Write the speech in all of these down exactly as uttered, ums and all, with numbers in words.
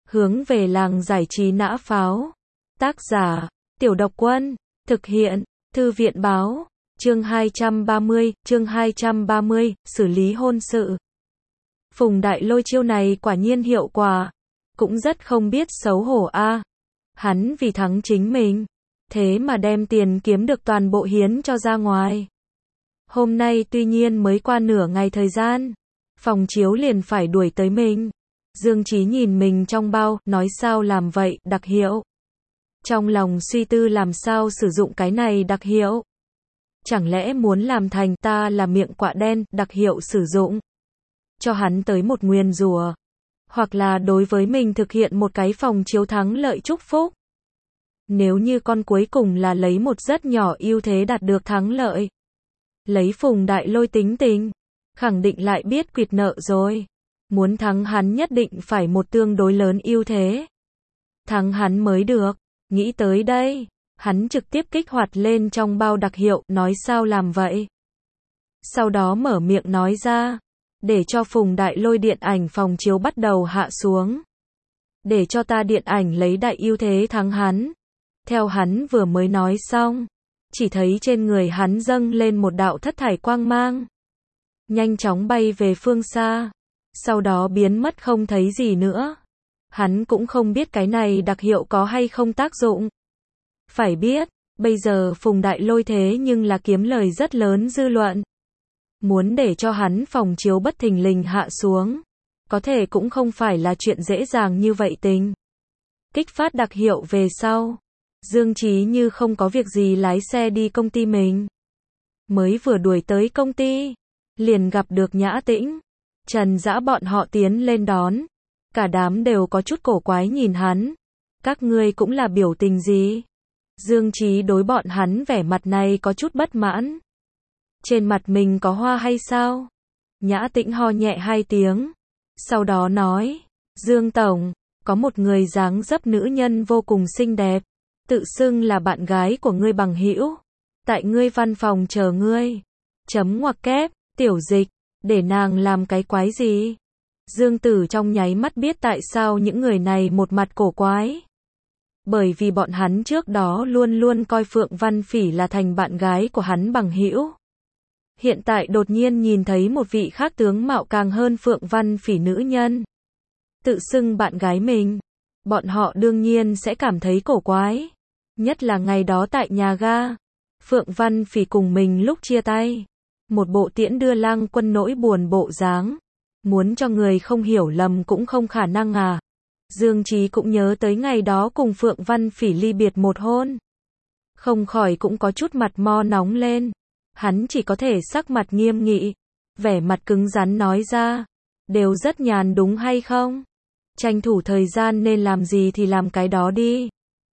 Hướng về làng giải trí nã pháo. Tác giả, Tiểu Độc Quân. Thực hiện, Thư viện báo. Chương hai trăm ba mươi, chương hai trăm ba mươi, xử lý hôn sự. Phùng Đại Lôi chiêu này quả nhiên hiệu quả. Cũng rất không biết xấu hổ a. Hắn vì thắng chính mình. Thế mà đem tiền kiếm được toàn bộ hiến cho ra ngoài. Hôm nay tuy nhiên mới qua nửa ngày thời gian. Phòng chiếu liền phải đuổi tới mình. Dương Chí nhìn mình trong bao, nói sao làm vậy, đặc hiệu. Trong lòng suy tư làm sao sử dụng cái này đặc hiệu. Chẳng lẽ muốn làm thành ta là miệng quạ đen, đặc hiệu sử dụng. Cho hắn tới một nguyền rủa. Hoặc là đối với mình thực hiện một cái phòng chiếu thắng lợi chúc phúc. Nếu như con cuối cùng là lấy một rất nhỏ ưu thế đạt được thắng lợi. Lấy Phùng Đại Lôi tính tình. Khẳng định lại biết quỵt nợ rồi. Muốn thắng hắn nhất định phải một tương đối lớn ưu thế. Thắng hắn mới được. Nghĩ tới đây, hắn trực tiếp kích hoạt lên trong bao đặc hiệu, nói sao làm vậy. Sau đó mở miệng nói ra, để cho Phùng Đại Lôi điện ảnh phòng chiếu bắt đầu hạ xuống. Để cho ta điện ảnh lấy đại ưu thế thắng hắn. Theo hắn vừa mới nói xong, chỉ thấy trên người hắn dâng lên một đạo thất thải quang mang. Nhanh chóng bay về phương xa. Sau đó biến mất không thấy gì nữa. Hắn cũng không biết cái này đặc hiệu có hay không tác dụng. Phải biết, bây giờ Phùng Đại Lôi thế nhưng là kiếm lời rất lớn dư luận. Muốn để cho hắn phòng chiếu bất thình lình hạ xuống. Có thể cũng không phải là chuyện dễ dàng như vậy tình. Kích phát đặc hiệu về sau. Dương Chí như không có việc gì lái xe đi công ty mình. Mới vừa đuổi tới công ty. Liền gặp được Nhã Tĩnh. Trần Dã bọn họ tiến lên đón. Cả đám đều có chút cổ quái nhìn hắn. Các ngươi cũng là biểu tình gì? Dương Chí đối bọn hắn vẻ mặt này có chút bất mãn. Trên mặt mình có hoa hay sao? Nhã Tĩnh ho nhẹ hai tiếng. Sau đó nói, Dương Tổng, có một người dáng dấp nữ nhân vô cùng xinh đẹp. Tự xưng là bạn gái của ngươi bằng hữu. Tại ngươi văn phòng chờ ngươi. Chấm ngoặc kép, Tiểu Dịch. Để nàng làm cái quái gì? Dương Tử trong nháy mắt biết tại sao những người này một mặt cổ quái. Bởi vì bọn hắn trước đó luôn luôn coi Phượng Văn Phỉ là thành bạn gái của hắn bằng hữu. Hiện tại đột nhiên nhìn thấy một vị khác tướng mạo càng hơn Phượng Văn Phỉ nữ nhân. Tự xưng bạn gái mình. Bọn họ đương nhiên sẽ cảm thấy cổ quái. Nhất là ngày đó tại nhà ga. Phượng Văn Phỉ cùng mình lúc chia tay. Một bộ tiễn đưa Lang Quân nỗi buồn bộ dáng. Muốn cho người không hiểu lầm cũng không khả năng à. Dương Chí cũng nhớ tới ngày đó cùng Phượng Văn Phỉ ly biệt một hôn. Không khỏi cũng có chút mặt mo nóng lên. Hắn chỉ có thể sắc mặt nghiêm nghị. Vẻ mặt cứng rắn nói ra. Đều rất nhàn đúng hay không? Tranh thủ thời gian nên làm gì thì làm cái đó đi.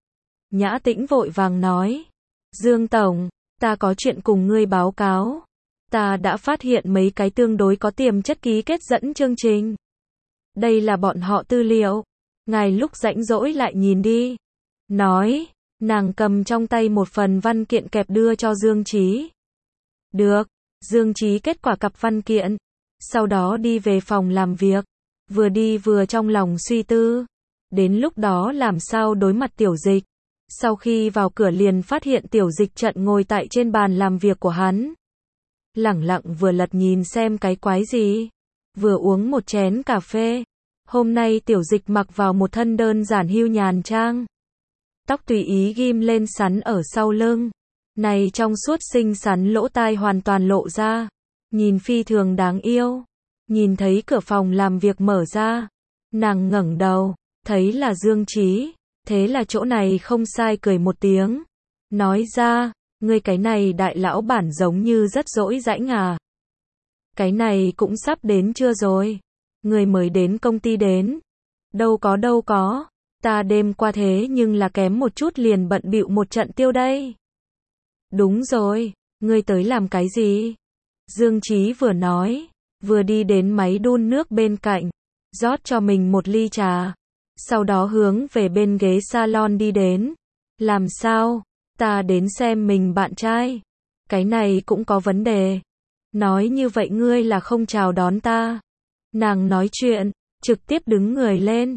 Nhã Tĩnh vội vàng nói. Dương Tổng, ta có chuyện cùng ngươi báo cáo. Ta đã phát hiện mấy cái tương đối có tiềm chất ký kết dẫn chương trình. Đây là bọn họ tư liệu. Ngài lúc rảnh rỗi lại nhìn đi. Nói, nàng cầm trong tay một phần văn kiện kẹp đưa cho Dương Chí. Được, Dương Chí kết quả cặp văn kiện. Sau đó đi về phòng làm việc. Vừa đi vừa trong lòng suy tư. Đến lúc đó làm sao đối mặt Tiểu Dịch. Sau khi vào cửa liền phát hiện Tiểu Dịch trận ngồi tại trên bàn làm việc của hắn. Lẳng lặng vừa lật nhìn xem cái quái gì. Vừa uống một chén cà phê. Hôm nay Tiểu Dịch mặc vào một thân đơn giản hưu nhàn trang. Tóc tùy ý ghim lên sắn ở sau lưng. Này trong suốt xinh xắn lỗ tai hoàn toàn lộ ra. Nhìn phi thường đáng yêu. Nhìn thấy cửa phòng làm việc mở ra. Nàng ngẩng đầu. Thấy là Dương Chí. Thế là chỗ này không sai cười một tiếng. Nói ra. Ngươi cái này đại lão bản giống như rất dỗi dãnh à. Cái này cũng sắp đến chưa rồi. Ngươi mới đến công ty đến. Đâu có đâu có. Ta đêm qua thế nhưng là kém một chút liền bận bịu một trận tiêu đây. Đúng rồi. Ngươi tới làm cái gì? Dương Chí vừa nói. Vừa đi đến máy đun nước bên cạnh. Rót cho mình một ly trà. Sau đó hướng về bên ghế salon đi đến. Làm sao? Ta đến xem mình bạn trai. Cái này cũng có vấn đề. Nói như vậy ngươi là không chào đón ta. Nàng nói chuyện, trực tiếp đứng người lên.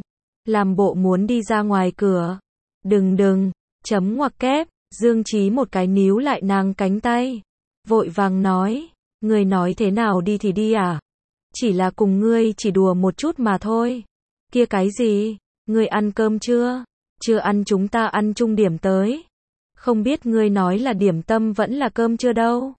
làm bộ muốn đi ra ngoài cửa. Đừng đừng, chấm ngoặc kép, Dương Chí một cái níu lại nàng cánh tay. Vội vàng nói, ngươi nói thế nào đi thì đi à? Chỉ là cùng ngươi chỉ đùa một chút mà thôi. Kia cái gì? Ngươi ăn cơm chưa? Chưa ăn, chúng ta ăn chung điểm tới. Không biết ngươi nói là điểm tâm vẫn là cơm chưa đâu.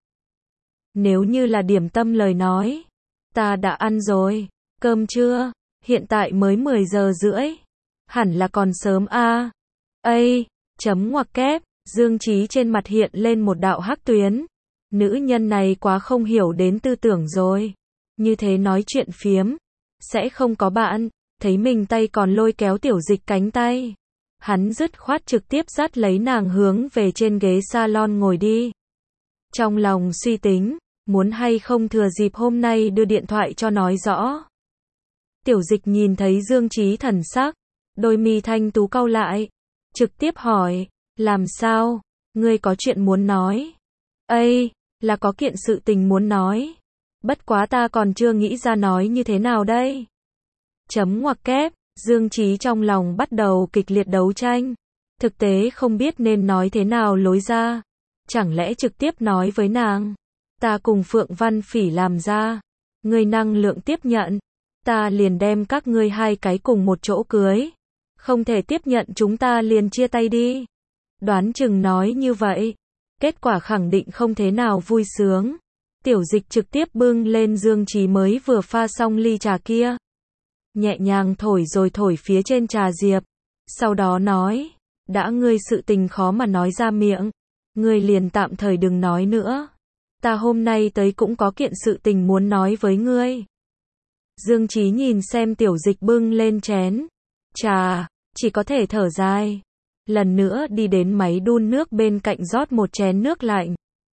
Nếu như là điểm tâm lời nói, ta đã ăn rồi. Cơm chưa? Hiện tại mới mười giờ rưỡi. Hẳn là còn sớm a. À. Ây, chấm ngoặc kép, Dương Chí trên mặt hiện lên một đạo hắc tuyến. Nữ nhân này quá không hiểu đến tư tưởng rồi. Như thế nói chuyện phiếm, sẽ không có bạn. Thấy mình tay còn lôi kéo Tiểu Dịch cánh tay. Hắn dứt khoát trực tiếp dắt lấy nàng hướng về trên ghế salon ngồi đi. Trong lòng suy tính, muốn hay không thừa dịp hôm nay đưa điện thoại cho nói rõ. Tiểu Dịch nhìn thấy Dương Chí thần sắc, đôi mi thanh tú cau lại, trực tiếp hỏi, làm sao, ngươi có chuyện muốn nói? Ây, là có kiện sự tình muốn nói. Bất quá ta còn chưa nghĩ ra nói như thế nào đây. Chấm ngoặc kép, Dương Chí trong lòng bắt đầu kịch liệt đấu tranh. Thực tế không biết nên nói thế nào lối ra. Chẳng lẽ trực tiếp nói với nàng, ta cùng Phượng Văn Phỉ làm ra, ngươi năng lượng tiếp nhận, ta liền đem các ngươi hai cái cùng một chỗ cưới. Không thể tiếp nhận chúng ta liền chia tay đi. Đoán chừng nói như vậy, kết quả khẳng định không thế nào vui sướng. Tiểu Dịch trực tiếp bưng lên Dương Chí mới vừa pha xong ly trà kia. Nhẹ nhàng thổi rồi thổi phía trên trà diệp. Sau đó nói, đã ngươi sự tình khó mà nói ra miệng, ngươi liền tạm thời đừng nói nữa. Ta hôm nay tới cũng có kiện sự tình muốn nói với ngươi. Dương Chí nhìn xem Tiểu Dịch bưng lên chén trà, chỉ có thể thở dài. Lần nữa đi đến máy đun nước bên cạnh rót một chén nước lạnh.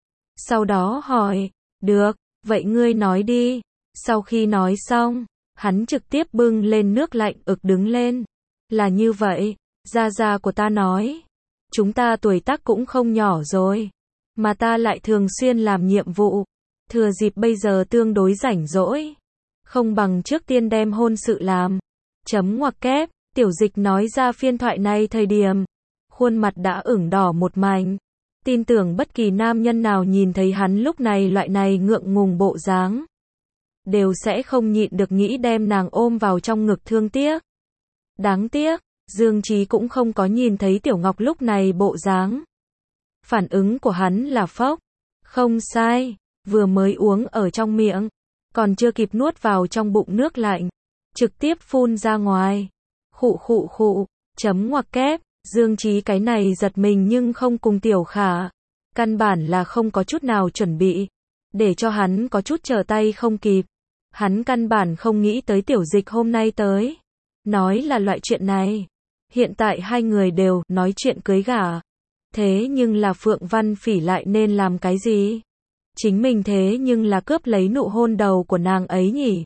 Sau đó hỏi, được, vậy ngươi nói đi. Sau khi nói xong, hắn trực tiếp bưng lên nước lạnh ực đứng lên. Là như vậy, gia gia của ta nói, chúng ta tuổi tác cũng không nhỏ rồi, mà ta lại thường xuyên làm nhiệm vụ, thừa dịp bây giờ tương đối rảnh rỗi, không bằng trước tiên đem hôn sự làm. Chấm ngoặc kép, Tiểu Dịch nói ra phiên thoại này thời điểm, khuôn mặt đã ửng đỏ một mảnh. Tin tưởng bất kỳ nam nhân nào nhìn thấy hắn lúc này loại này ngượng ngùng bộ dáng, đều sẽ không nhịn được nghĩ đem nàng ôm vào trong ngực thương tiếc. Đáng tiếc, Dương Chí cũng không có nhìn thấy Tiểu Ngọc lúc này bộ dáng. Phản ứng của hắn là phốc. Không sai, vừa mới uống ở trong miệng, còn chưa kịp nuốt vào trong bụng nước lạnh, trực tiếp phun ra ngoài. Khụ khụ khụ, chấm ngoặc kép, Dương Chí cái này giật mình nhưng không cùng Tiểu Khả. Căn bản là không có chút nào chuẩn bị, để cho hắn có chút trở tay không kịp. Hắn căn bản không nghĩ tới Tiểu Dịch hôm nay tới. Nói là loại chuyện này. Hiện tại hai người đều nói chuyện cưới gả. Thế nhưng là Phượng Văn Phỉ lại nên làm cái gì? Chính mình thế nhưng là cướp lấy nụ hôn đầu của nàng ấy nhỉ?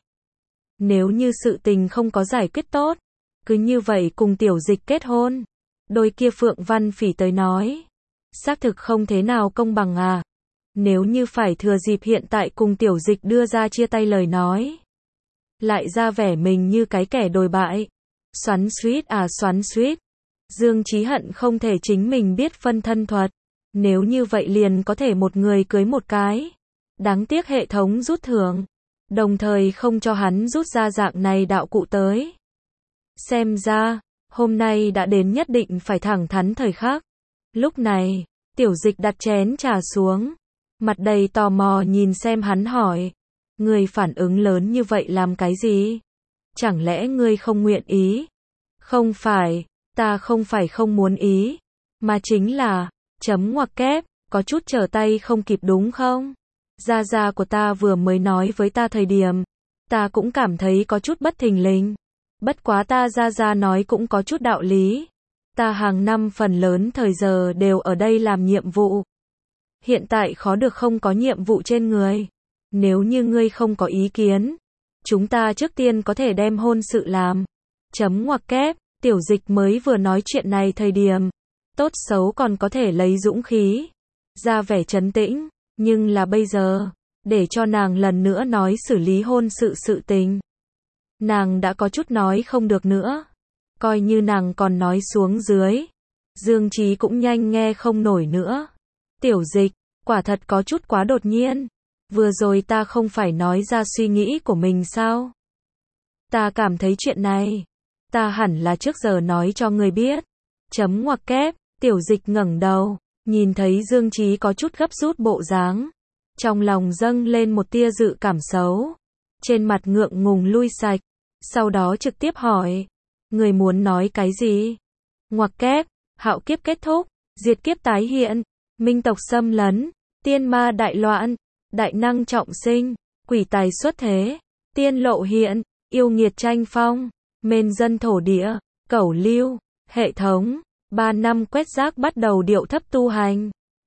Nếu như sự tình không có giải quyết tốt, cứ như vậy cùng Tiểu Dịch kết hôn, đôi kia Phượng Văn Phỉ tới nói, xác thực không thế nào công bằng à. Nếu như phải thừa dịp hiện tại cùng Tiểu Dịch đưa ra chia tay lời nói, lại ra vẻ mình như cái kẻ đồi bại. Xoắn xuýt à xoắn xuýt. Dương Chí hận không thể chính mình biết phân thân thuật. Nếu như vậy liền có thể một người cưới một cái. Đáng tiếc hệ thống rút thưởng, đồng thời không cho hắn rút ra dạng này đạo cụ tới. Xem ra, hôm nay đã đến nhất định phải thẳng thắn thời khắc. Lúc này, Tiểu Dịch đặt chén trà xuống, mặt đầy tò mò nhìn xem hắn hỏi, ngươi phản ứng lớn như vậy làm cái gì? Chẳng lẽ ngươi không nguyện ý? Không phải, ta không phải không muốn ý, mà chính là, chấm ngoặc kép, có chút trở tay không kịp đúng không? Gia gia của ta vừa mới nói với ta thời điểm, ta cũng cảm thấy có chút bất thình lình. Bất quá ta gia gia nói cũng có chút đạo lý. Ta hàng năm phần lớn thời giờ đều ở đây làm nhiệm vụ. Hiện tại khó được không có nhiệm vụ trên người. Nếu như ngươi không có ý kiến, chúng ta trước tiên có thể đem hôn sự làm. Chấm ngoặc kép, Tiểu Dịch mới vừa nói chuyện này thời điểm, tốt xấu còn có thể lấy dũng khí, ra vẻ trấn tĩnh, nhưng là bây giờ, để cho nàng lần nữa nói xử lý hôn sự sự tình. Nàng đã có chút nói không được nữa. Coi như nàng còn nói xuống dưới. Dương Chí cũng nhanh nghe không nổi nữa. Tiểu Dịch, quả thật có chút quá đột nhiên. Vừa rồi ta không phải nói ra suy nghĩ của mình sao? Ta cảm thấy chuyện này, ta hẳn là trước giờ nói cho người biết. Chấm ngoặc kép, Tiểu Dịch ngẩng đầu, nhìn thấy Dương Chí có chút gấp rút bộ dáng. Trong lòng dâng lên một tia dự cảm xấu. Trên mặt ngượng ngùng lui sạch. Sau đó trực tiếp hỏi. Người muốn nói cái gì? Ngoặc kép, hạo kiếp kết thúc, diệt kiếp tái hiện, minh tộc xâm lấn, tiên ma đại loạn, đại năng trọng sinh, quỷ tài xuất thế, tiên lộ hiện, yêu nghiệt tranh phong, mên dân thổ địa, cẩu lưu, hệ thống, ba năm quét rác bắt đầu điệu thấp tu hành.